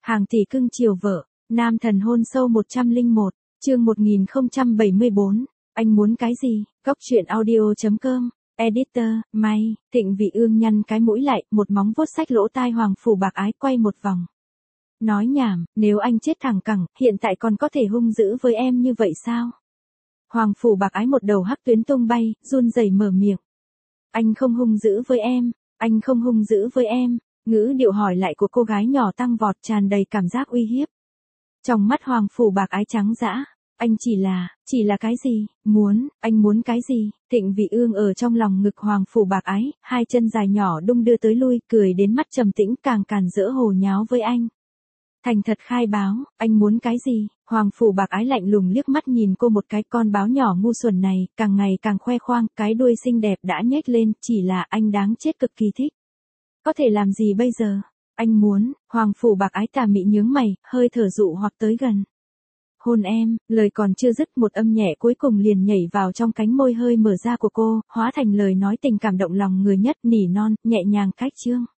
Hàng tỷ cưng chiều vợ, nam thần hôn sâu 101, chương 1074, anh muốn cái gì? Góc truyện audio.com, editor, May, Thịnh Vị Ương nhăn cái mũi lại, một móng vuốt xách lỗ tai Hoàng Phủ Bạc Ái quay một vòng. Nói nhảm, nếu anh chết thẳng cẳng, hiện tại còn có thể hung dữ với em như vậy sao? Hoàng Phủ Bạc Ái một đầu hắc tuyến tung bay, run rẩy mở miệng. Anh không hung dữ với em, anh không hung dữ với em. Ngữ điệu hỏi lại của cô gái nhỏ tăng vọt tràn đầy cảm giác uy hiếp. Trong mắt Hoàng Phủ Bạc Ái trắng dã, anh chỉ là cái gì, anh muốn cái gì? Thịnh Vị Ương ở trong lòng ngực Hoàng Phủ Bạc Ái, hai chân dài nhỏ đung đưa tới lui, cười đến mắt trầm tĩnh càng càn rỡ hồ nháo với anh. Thành thật khai báo, anh muốn cái gì? Hoàng Phủ Bạc Ái lạnh lùng liếc mắt nhìn cô một cái, con báo nhỏ ngu xuẩn này, càng ngày càng khoe khoang, cái đuôi xinh đẹp đã nhếch lên, chỉ là anh đáng chết cực kỳ thích. Có thể làm gì bây giờ? Anh muốn, Hoàng Phủ Bạc Ái tà mị nhướng mày, hơi thở dụ hoặc tới gần. Hôn em, lời còn chưa dứt một âm nhẹ cuối cùng liền nhảy vào trong cánh môi hơi mở ra của cô, hóa thành lời nói tình cảm động lòng người nhất, nỉ non, nhẹ nhàng cách chương.